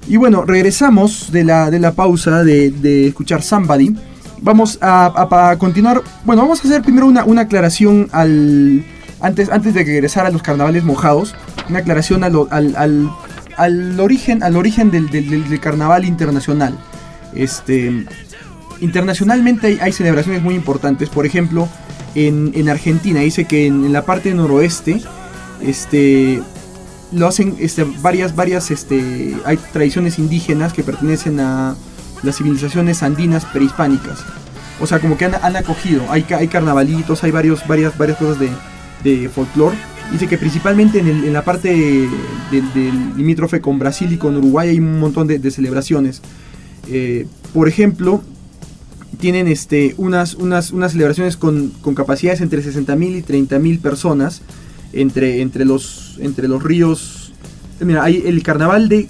Y bueno, regresamos de la pausa de escuchar Somebody. Vamos a continuar. Bueno, vamos a hacer primero una aclaración antes de regresar a los carnavales mojados. Una aclaración al origen del carnaval internacional. Internacionalmente hay celebraciones muy importantes. Por ejemplo, en Argentina dice que en la parte noroeste lo hacen varias hay tradiciones indígenas que pertenecen a las civilizaciones andinas prehispánicas. O sea, como que han acogido, hay carnavalitos, hay varias cosas de folclore. Dice que principalmente en la parte del limítrofe con Brasil y con Uruguay hay un montón de celebraciones. Por ejemplo, tienen unas celebraciones con capacidades entre 60.000 y 30.000 personas entre los ríos. Mira, hay el carnaval de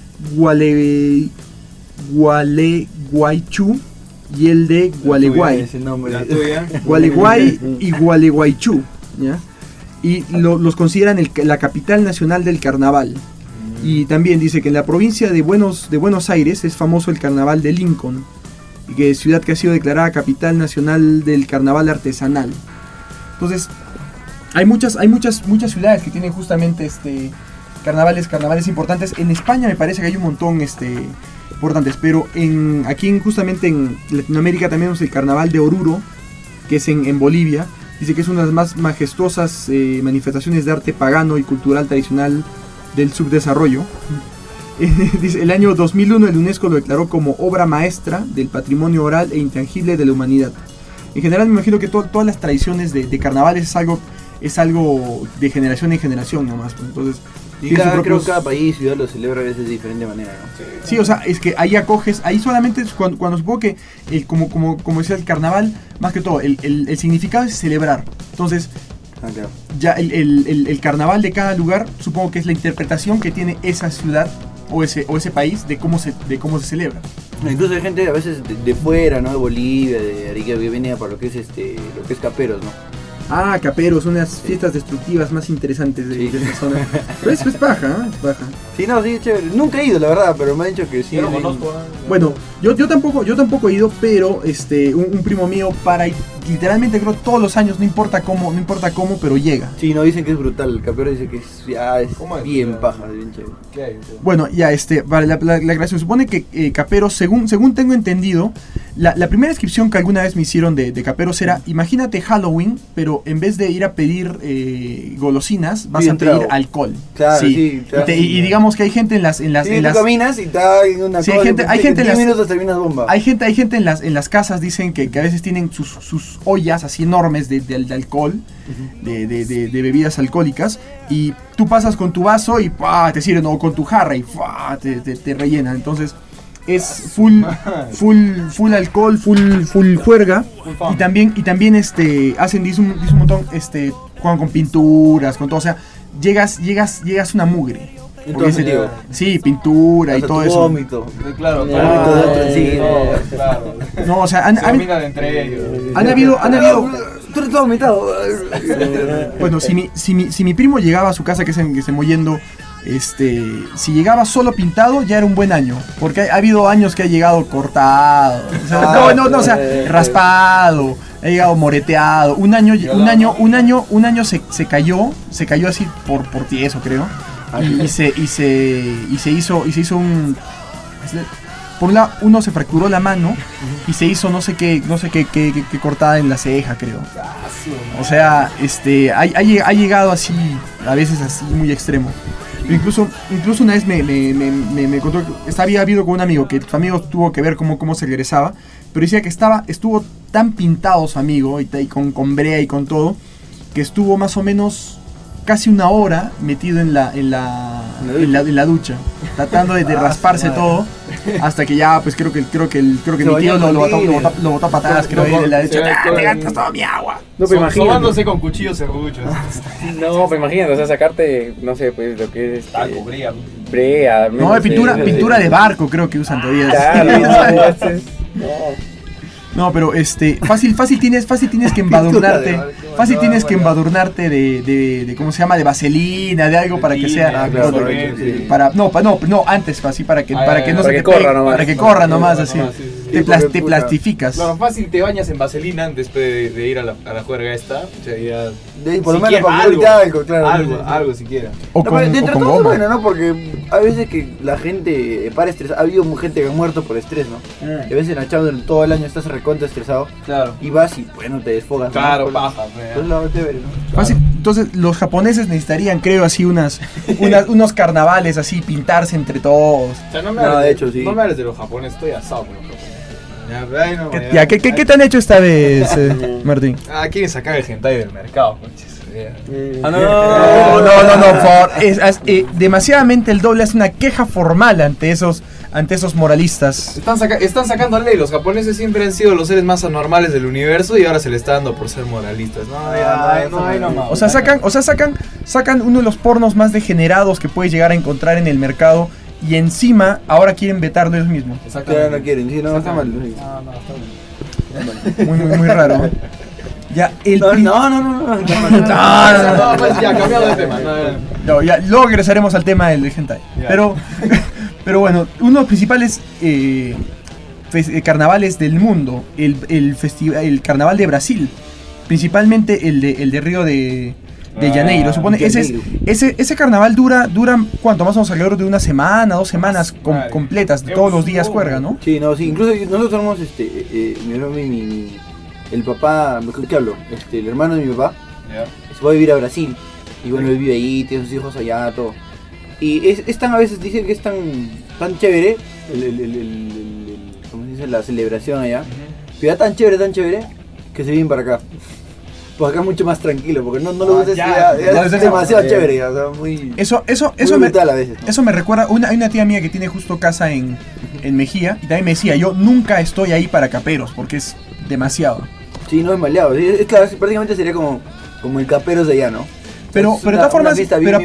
Gualeguaychú y el de Gualeguay. Gualeguay y Gualeguaychú, ¿ya? Y los consideran la capital nacional del carnaval. Y también dice que en la provincia de Buenos Aires es famoso el carnaval de Lincoln, y que es ciudad que ha sido declarada capital nacional del carnaval artesanal. Entonces, hay muchas ciudades que tienen justamente carnavales importantes. En España me parece que hay un montón importantes, pero justamente en Latinoamérica también tenemos el carnaval de Oruro, que es en Bolivia. Dice que es una de las más majestuosas manifestaciones de arte pagano y cultural tradicional del subdesarrollo. Dice, el año 2001 el UNESCO lo declaró como obra maestra del patrimonio oral e intangible de la humanidad. En general me imagino que todas las tradiciones de carnavales es algo de generación en generación nomás. Entonces, y creo que cada país, ciudad lo celebra a veces de diferente manera, ¿no? Sí, o sea, es que ahí acoges, ahí solamente es cuando supongo que, como decía el carnaval, más que todo, el significado es celebrar. Entonces, claro. Ya el carnaval de cada lugar, supongo que es la interpretación que tiene esa ciudad o ese país de cómo se celebra. Incluso hay gente a veces de fuera, ¿no? De Bolivia, de Arica, que viene para lo que es Caperos, ¿no? Ah, Caperos, unas fiestas destructivas más interesantes de esa zona. Pero es paja, es paja. Sí, no, sí, chévere. Nunca he ido, la verdad, pero me han dicho que sí. Yo lo conozco. Bueno, yo tampoco he ido, pero un primo mío para ir literalmente creo todos los años, no importa cómo, pero llega. Sí, no, dicen que es brutal. El Capero dice que es bien paja, bien chévere. ¿Qué hay? Bueno, ya vale, la aclaración. Supone que Caperos, según tengo entendido, la primera descripción que alguna vez me hicieron de Caperos era, imagínate Halloween, pero en vez de ir a pedir golosinas, vas a pedir alcohol. Claro, sí, claro, y digamos que hay gente en las tú caminas y está en una cola, hay gente en 10 minutos terminas bomba. Hay gente en las casas, dicen que a veces tienen sus ollas así enormes de alcohol, de bebidas alcohólicas, y tú pasas con tu vaso y te sirven, o con tu jarra y te rellenan. Entonces es full alcohol, full juerga, y también hacen, dice un montón, juegan con pinturas, con todo, o sea, llegas una mugre. Entonces, sí, pintura y todo eso. Vómito. Claro, claro. No, o sea, han habido. Tú eres todo vomitado. Bueno, si mi primo llegaba a su casa, que es en Mollendo, si llegaba solo pintado, ya era un buen año. Porque ha habido años que ha llegado cortado. O sea, o sea, raspado. Ha llegado moreteado. Un año se cayó así por tieso, creo. Y se hizo un. Por un lado, uno se fracturó la mano y se hizo no sé qué cortada en la ceja, creo. O sea, ha llegado así, a veces así muy extremo. Pero incluso una vez me contó que había habido con un amigo, que su amigo tuvo que ver cómo se regresaba, pero decía que estuvo tan pintado su amigo y con brea y con todo, que estuvo más o menos casi una hora metido en la ducha, tratando de rasparse todo, hasta que ya, pues creo que mi tío lo botó a patadas, creo, y le ha dicho, te gastas toda mi agua. No, pero imagínate con cuchillos serruchos. No, pero imagínate, o sea, sacarte, no sé, pues lo que es brea. No, pintura de barco creo que usan todavía. Claro, No, pero fácil tienes que embadurnarte. Fácil tienes que embadurnarte de ¿cómo se llama? De vaselina, de algo para que sea... Antes, así para que no se te pegue, para que corra nomás, así. Te plastificas. Claro, fácil te bañas en vaselina antes de ir a la juerga esta. O sea, ya... por lo menos para algo, claro. Algo siquiera. Dentro de todo es bueno, ¿no? Porque hay veces que la gente para estresar. Ha habido gente que ha muerto por estrés, ¿no? Y a veces en la chamba todo el año estás recontra estresado. Claro. Y vas y, bueno, te desfogas. Claro, ¿no? baja. Pues lo chévere, ¿no? Fácil. Entonces, los japoneses necesitarían, creo, así unos carnavales, así, pintarse entre todos. O sea, no me hables de los japoneses, estoy asado con los japoneses. ¿Qué te han hecho esta vez, Martín? Quieren sacar el hentai del mercado, conches. No, por favor. Demasiadamente el doble es una queja formal ante esos moralistas. Están sacando ley. Los japoneses siempre han sido los seres más anormales del universo y ahora se les está dando por ser moralistas. O sea, sacan uno de los pornos más degenerados que puedes llegar a encontrar en el mercado. Y encima, ahora quieren vetarlo ellos mismos. Exactamente. No quieren, sí, no, está mal. No, está muy raro. Ya, No, pues ya, cambiado de tema. Luego regresaremos al tema del hentai. Pero bueno, uno de los principales carnavales del mundo, el carnaval de Brasil, principalmente el de Río de Janeiro, supone. Ese carnaval dura ¿cuánto? Más o menos alrededor de una semana, 2 semanas completas, todos los días juerga, ¿no? Sí, incluso nosotros tenemos el papá, ¿qué hablo? El hermano de mi papá se va a vivir a Brasil y bueno, él vive ahí, tiene sus hijos allá, todo. Y es tan, a veces dicen que es tan chévere ¿cómo se dice? La celebración allá. Pero ya tan chévere que se vienen para acá. Pues acá es mucho más tranquilo, porque no lo ves, es demasiado chévere, o sea, muy brutal a veces, ¿no? Eso me recuerda, hay una tía mía que tiene justo casa en Mejía, y también me decía, yo nunca estoy ahí para caperos, porque es demasiado. Sí, no es maleado, es claro, prácticamente sería como el caperos de allá, ¿no? Pero de todas formas,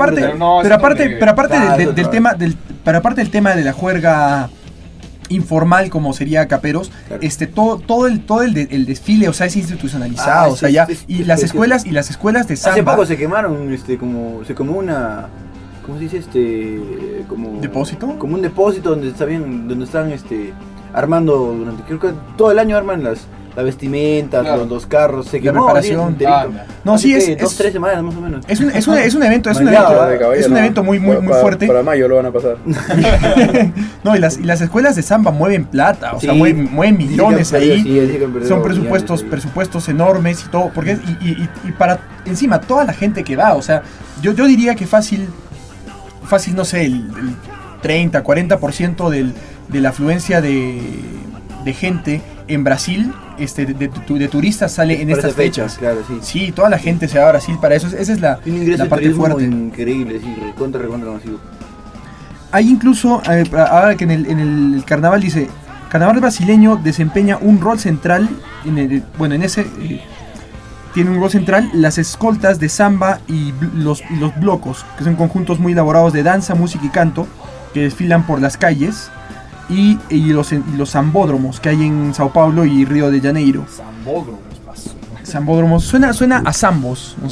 aparte del tema de la juerga informal como sería caperos, claro. todo el desfile, o sea, es institucionalizado, o sea, ya las escuelas de samba. Hace poco se quemaron se quemó una, ¿cómo se dice? Como ¿depósito? Como un depósito donde están armando creo que todo el año arman las vestimentas, claro. los carros, se quemó, la preparación. No, sí, es 2-3 semanas más o menos. Es un evento, es un evento muy fuerte. Para mayo lo van a pasar. No, y las escuelas de samba mueven plata, o sea, mueven millones ahí. Son presupuestos enormes y todo, porque y para encima toda la gente que va, o sea, yo diría que fácil, no sé, el 30-40% de la afluencia de gente en Brasil, de turistas sale en estas fechas. Claro, sí. Sí, toda la gente se va a Brasil para eso. Esa es la parte fuerte. Increíble, sí, recontra masivo. Hay incluso, ahora que en el carnaval dice, carnaval brasileño desempeña un rol central, tiene un rol central las escoltas de samba y los blocos, que son conjuntos muy elaborados de danza, música y canto, que desfilan por las calles. Y los sambódromos que hay en Sao Paulo y Río de Janeiro. Sambódromos, suena a zambos, no sé.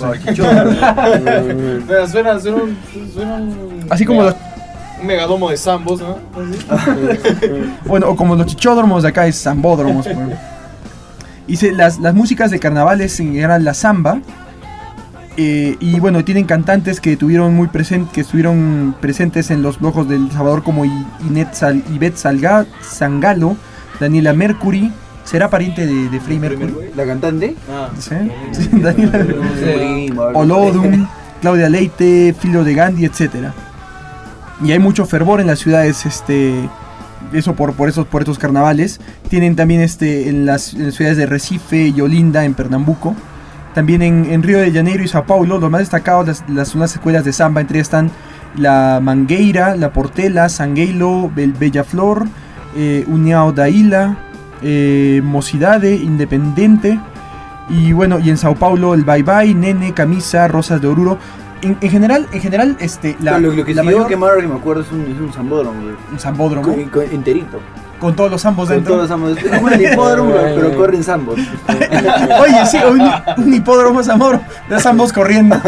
Suena así como los... un megadomo de zambos, ¿no? Bueno, o como los chichódromos de acá es sambódromos. Y las músicas de carnavales en general la samba. Y bueno, tienen cantantes que estuvieron presentes en los blogos del Salvador como Ivette Sangalo, Daniela Mercury. ¿Será pariente de Freddie Mercury? ¿La cantante? Sí. Daniela Mercury. Olodum, Claudia Leite, Filo de Gandhi, etc. Y hay mucho fervor en las ciudades, eso por estos carnavales. Tienen también en las ciudades de Recife y Olinda, en Pernambuco. También en Río de Janeiro y Sao Paulo, los más destacados son las escuelas de samba. Entre ellas están la Mangueira, la Portela, Sangueilo, Bellaflor, União da Ilha, Mocidade, Independente. Y bueno, y en Sao Paulo el Bye Bye, Nene, Camisa, Rosas de Oruro. En general, lo que sí yo que me acuerdo es un sambódromo. Un sambódromo. Enterito. Con todos los zambos dentro. Con todos los zambos. Es como el hipódromo, pero corren zambos. Oye, sí, un hipódromo zamboro. De zambos corriendo.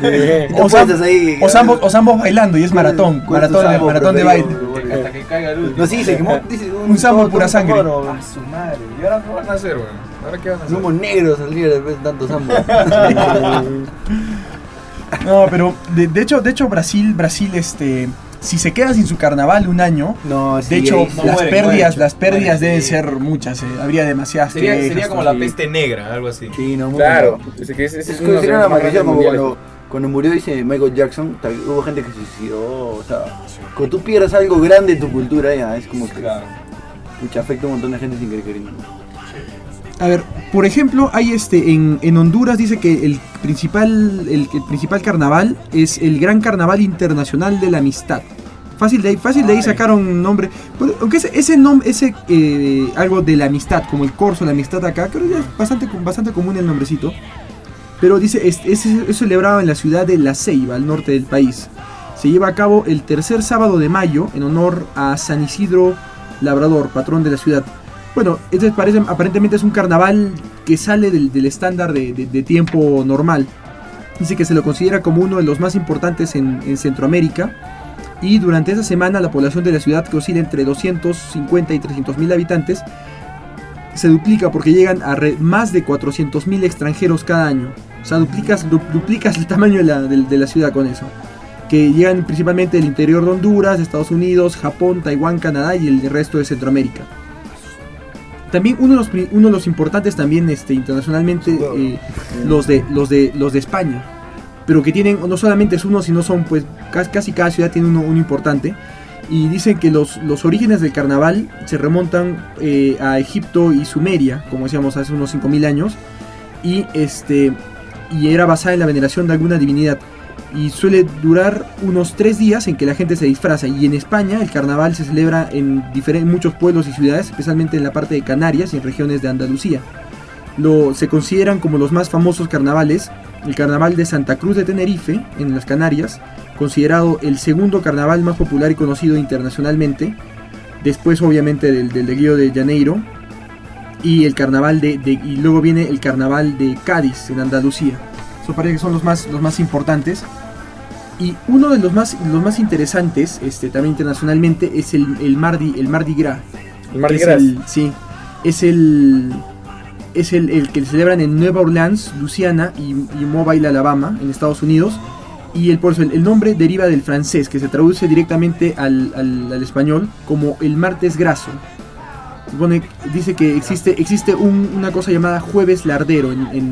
O zambos bailando y es maratón. Maratón de baile. Hasta que caiga luz. No, sí, se quemó. Un sambo pura sangre. A su madre. ¿Y ahora qué van a hacer, weón? ¿Ahora qué van a hacer? Humo negro saldría después de tanto sambo. No, pero de hecho Brasil, si se queda sin su carnaval un año, no, sí, de hecho las pérdidas sí. deben ser muchas, habría demasiadas sería como la peste negra, algo así. Sí, no, claro. Es una maldición como cuando murió Michael Jackson, hubo gente que se suicidó, o sea, cuando tú pierdas algo grande en tu cultura ya, es como que te afecta a un montón de gente sin querer. A ver, por ejemplo, hay en Honduras dice que el principal carnaval es el Gran Carnaval Internacional de la Amistad. Fácil de ahí sacaron nombre. Aunque ese nombre, algo de la amistad, como el corso de la amistad acá, creo que ya es bastante común el nombrecito. Pero dice, es celebrado en la ciudad de La Ceiba, al norte del país. Se lleva a cabo el tercer sábado de mayo en honor a San Isidro Labrador, patrón de la ciudad. Bueno, aparentemente es un carnaval que sale del estándar de tiempo normal. Dice que se lo considera como uno de los más importantes en Centroamérica. Y durante esa semana la población de la ciudad, que oscila entre 250 y 300.000 habitantes, se duplica porque llegan a más de 400.000 extranjeros cada año. O sea, duplicas el tamaño de la ciudad con eso. Que llegan principalmente del interior de Honduras, Estados Unidos, Japón, Taiwán, Canadá y el resto de Centroamérica. También uno de los importantes también internacionalmente, los de España, pero que tienen no solamente es uno, sino son pues casi cada ciudad tiene uno importante. Y dicen que los orígenes del carnaval se remontan a Egipto y Sumeria, como decíamos, hace unos 5.000 años, y era basada en la veneración de alguna divinidad. Y suele durar unos 3 días en que la gente se disfraza. Y en España el carnaval se celebra en muchos pueblos y ciudades, especialmente en la parte de Canarias y en regiones de Andalucía. Se consideran como los más famosos carnavales el carnaval de Santa Cruz de Tenerife, en las Canarias, considerado el segundo carnaval más popular y conocido internacionalmente, después obviamente del de Río de Janeiro, y el carnaval y luego viene el carnaval de Cádiz, en Andalucía. Eso parece que son los más importantes. Y uno de los más interesantes, también internacionalmente, es el Mardi Gras. ¿El Mardi Gras? Es el que celebran en Nueva Orleans, Luisiana y Mobile, Alabama, en Estados Unidos. Y por eso el nombre deriva del francés, que se traduce directamente al español como el martes graso. Dice que existe una cosa llamada Jueves Lardero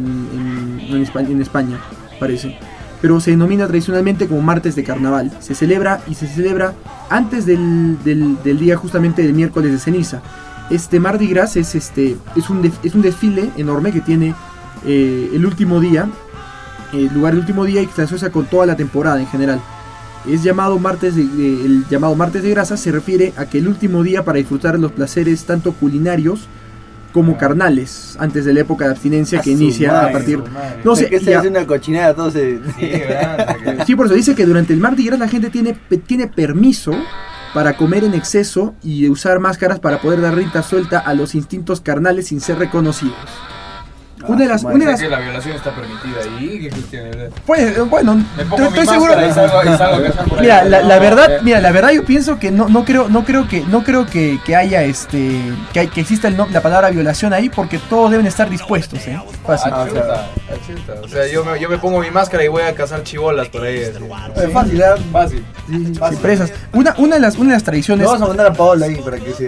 en España, parece. Pero se denomina tradicionalmente como martes de carnaval. Se celebra antes del día justamente del miércoles de ceniza. Mardi Gras es un desfile enorme que tiene el último día, lugar el último día, y que se asocia con toda la temporada en general. El llamado martes de grasa se refiere a que el último día para disfrutar los placeres tanto culinarios como carnales, antes de la época de abstinencia que inicia a partir... No sé, que se hace una cochinada, todo se... Sí, por eso dice que durante el Mardi Gras la gente tiene permiso para comer en exceso y usar máscaras para poder dar rienda suelta a los instintos carnales sin ser reconocidos. Una de las que la violación está permitida ahí, ¿qué cuestión es? Pues bueno, estoy seguro. Mira, la verdad yo pienso que no creo que haya que exista la palabra violación ahí, porque todos deben estar dispuestos, fácil. O sea, yo me pongo mi máscara y voy a cazar chibolas por ahí. Fácil. Sí, presas. Una de las tradiciones. No, vamos a mandar a Paola ahí para que se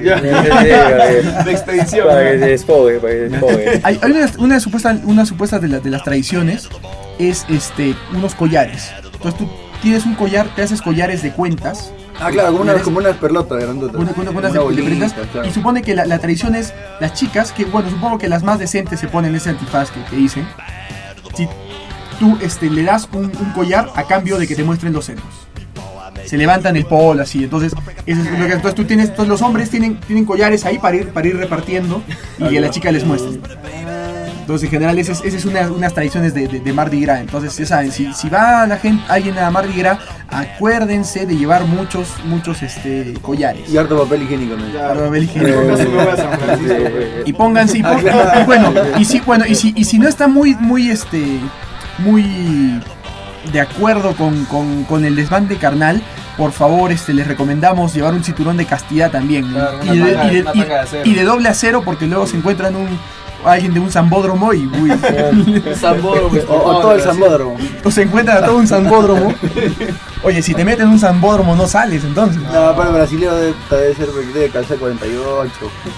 de expedición. Para que se desfogue. Hay una supuesta de las tradiciones es unos collares. Entonces tú tienes un collar, te haces collares de cuentas. Ah, claro, como unas perlotas grandotas. Unas de prendas. Claro. Y supone que la tradición es las chicas, que bueno, supongo que las más decentes se ponen ese antifaz que dicen. Si tú le das un collar a cambio de que te muestren los senos. Se levantan el polo así, entonces los hombres tienen collares ahí para ir repartiendo y que la chica les muestre. Entonces, en general, esas es unas tradiciones de Mardi Gras. Entonces, ya saben, si va alguien a Mardi Gras, acuérdense de llevar muchos collares. Y harto papel higiénico, ¿no? Harto papel higiénico. Y pónganse, y si no está muy de acuerdo con el desván carnal, por favor, les recomendamos llevar un cinturón de castidad también. Claro, y de doble acero, porque luego se encuentran alguien de un zambódromo y uy. Zambódromo, o todo el zambódromo. O se encuentran a todo un zambódromo. Oye, si te meten en un zambódromo no sales entonces. No, para el brasileño debe ser porque debe calzar 48.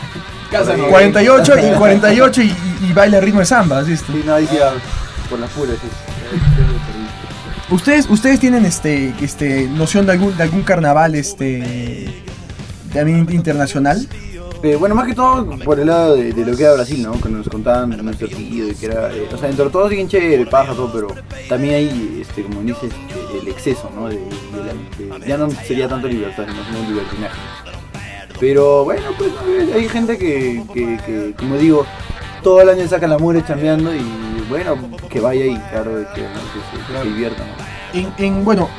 48 y baila el ritmo de samba, ¿sí? Sí, no, ahí sí, por las puras, sí. ¿Ustedes tienen noción de algún carnaval también internacional? Bueno, más que todo por el lado de lo que era Brasil, ¿no? Cuando nos contaban nuestro tío y que era, o sea, dentro de todo siguen chévere, paja, todo, pero también hay, como dices, el exceso, ¿no? Ya no sería tanto libertad, sino un libertinaje. Pero bueno, pues hay gente que como digo, todo el año saca la mugre chambeando y bueno, que vaya y claro, que se divierta, ¿no?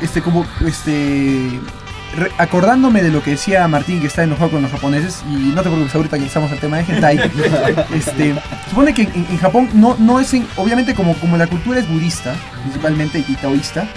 Acordándome de lo que decía Martín, que está enojado con los japoneses, y no te preocupes, ahorita que estamos al tema de hentai, supone que en Japón no es, obviamente como la cultura es budista, principalmente, y taoísta,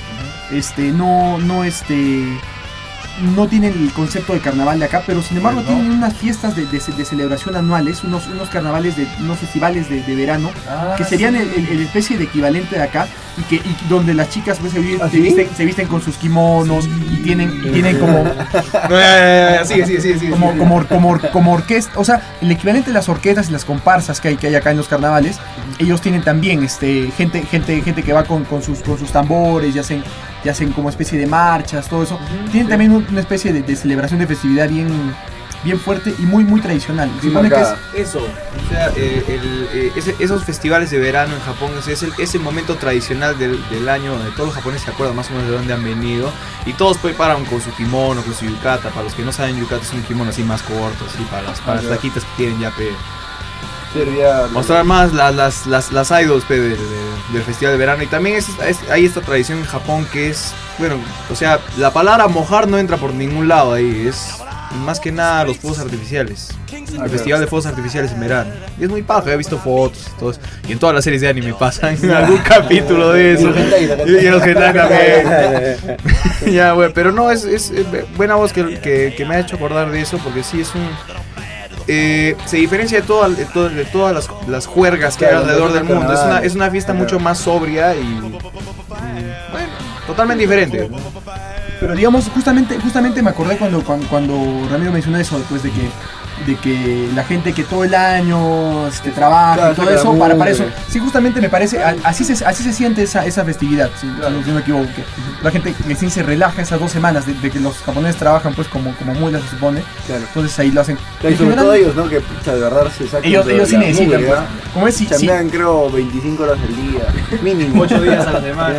no tienen el concepto de carnaval de acá, pero sin embargo tienen unas fiestas de celebración anuales, unos carnavales, unos festivales de verano, que serían el especie de equivalente de acá, y donde las chicas pues, se visten con sus kimonos y tienen como sigue. como orquesta, o sea, el equivalente de las orquestas y las comparsas que hay acá en los carnavales. Ellos tienen también gente que va con sus tambores, y hacen como especie de marchas, todo eso. Tienen también una especie de celebración de festividad bien fuerte y muy tradicional. Supone que es eso, o sea, esos festivales de verano en Japón es el momento tradicional del año donde todos los japoneses se acuerdan más o menos de dónde han venido y todos preparan con su kimono, con su yukata. Para los que no saben, yukata es un kimono así más corto, así para las taquitas que tienen ya mostrar más las idols del festival de verano. Y también hay esta tradición en Japón que es, bueno, o sea, la palabra mojar no entra por ningún lado ahí, es más que nada los fuegos artificiales. El festival de fuegos artificiales en verano. Y es muy paja, he visto fotos y todo eso. Y en todas las series de anime pasan algún capítulo de eso. Y en los hentai también. Ya, bueno, pero no, es buena voz que me ha hecho acordar de eso, porque sí es un... se diferencia de todas las juergas que hay alrededor del mundo. Es una fiesta mucho más sobria y bueno, totalmente diferente. Pero digamos, justamente me acordé cuando Ramiro mencionó eso, después de que la gente que todo el año trabaja y todo eso, para eso. Sí, justamente me parece, así se siente esa festividad, si no me equivoco. Que la gente recién se relaja esas 2 semanas de que los japoneses trabajan pues como mulas, se supone. Claro. Entonces ahí lo hacen. Claro, y sobre todo ellos, ¿no? Que de verdad se sacan. Ellos sí necesitan, pues. Como es, chambean, creo, 25 horas al día, mínimo. 8 días a la semana.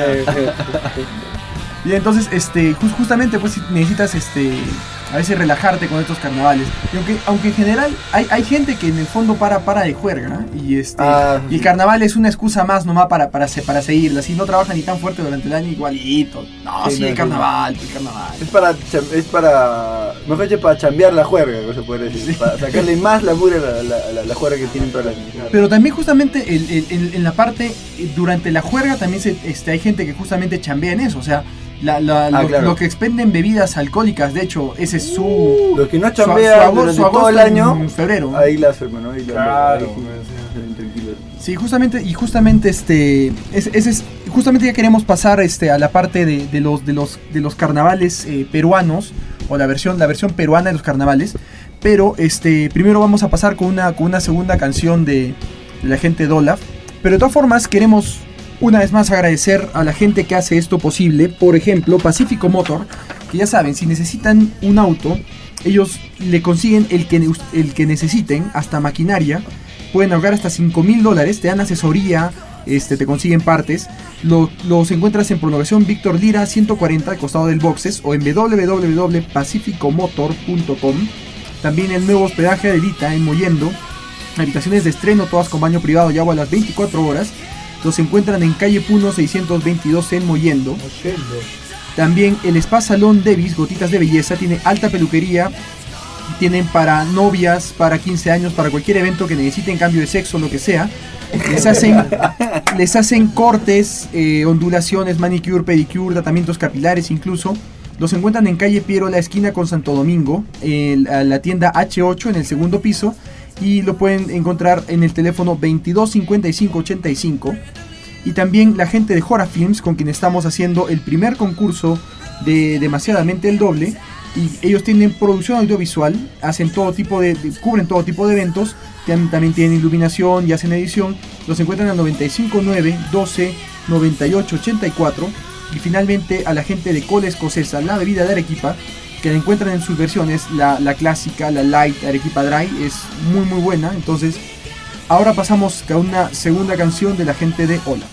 Y entonces, justamente pues necesitas a veces relajarte con estos carnavales. Y aunque en general hay gente que en el fondo para de juerga, y y el carnaval es una excusa más nomás para seguirla. Si no trabajan ni tan fuerte durante el año, igualito. No, sí, el carnaval. Es para mejor dicho, para chambear la juerga, que se puede decir. Sí. Para sacarle más la mugre a la juerga que tienen todas las niñas. Pero también justamente en la parte, durante la juerga también hay gente que justamente chambea en eso, o sea, claro. Lo que expenden bebidas alcohólicas, de hecho, ese es su... Los que no chambean durante todo el año, en febrero. Ahí las hermano, ahí claro. Sí, justamente justamente ya queremos pasar a la parte de los carnavales peruanos, o la versión peruana de los carnavales, pero primero vamos a pasar con una segunda canción de la gente de Olaf, pero de todas formas queremos una vez más agradecer a la gente que hace esto posible. Por ejemplo, Pacífico Motor, que ya saben, si necesitan un auto, ellos le consiguen el que necesiten, hasta maquinaria. Pueden ahorrar hasta $5,000, te dan asesoría, te consiguen partes. Los encuentras en Prolongación Víctor Lira 140 al costado del Boxes, o en www.pacificomotor.com. También el nuevo hospedaje de Lita en Mollendo, habitaciones de estreno, todas con baño privado y agua a las 24 horas. Los encuentran en calle Puno 622 en Mollendo. También el Spa Salón Davis, Gotitas de Belleza, tiene alta peluquería. Tienen para novias, para 15 años, para cualquier evento que necesiten cambio de sexo, lo que sea. Les hacen cortes, ondulaciones, manicure, pedicure, tratamientos capilares incluso. Los encuentran en calle Pierola, esquina con Santo Domingo, la tienda H8 en el segundo piso. Y lo pueden encontrar en el teléfono 22 55 85. Y también la gente de Jora Films, con quien estamos haciendo el primer concurso de Demasiadamente el Doble. Y ellos tienen producción audiovisual, hacen cubren todo tipo de eventos, también tienen iluminación y hacen edición. Los encuentran al 959 12 98 84. Y finalmente a la gente de Cola Escocesa, la bebida de Arequipa, que la encuentran en sus versiones, la clásica, la light, Arequipa Dry, es muy muy buena. Entonces ahora pasamos a una segunda canción de la gente de Hola.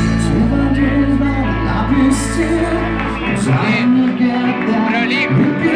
Pero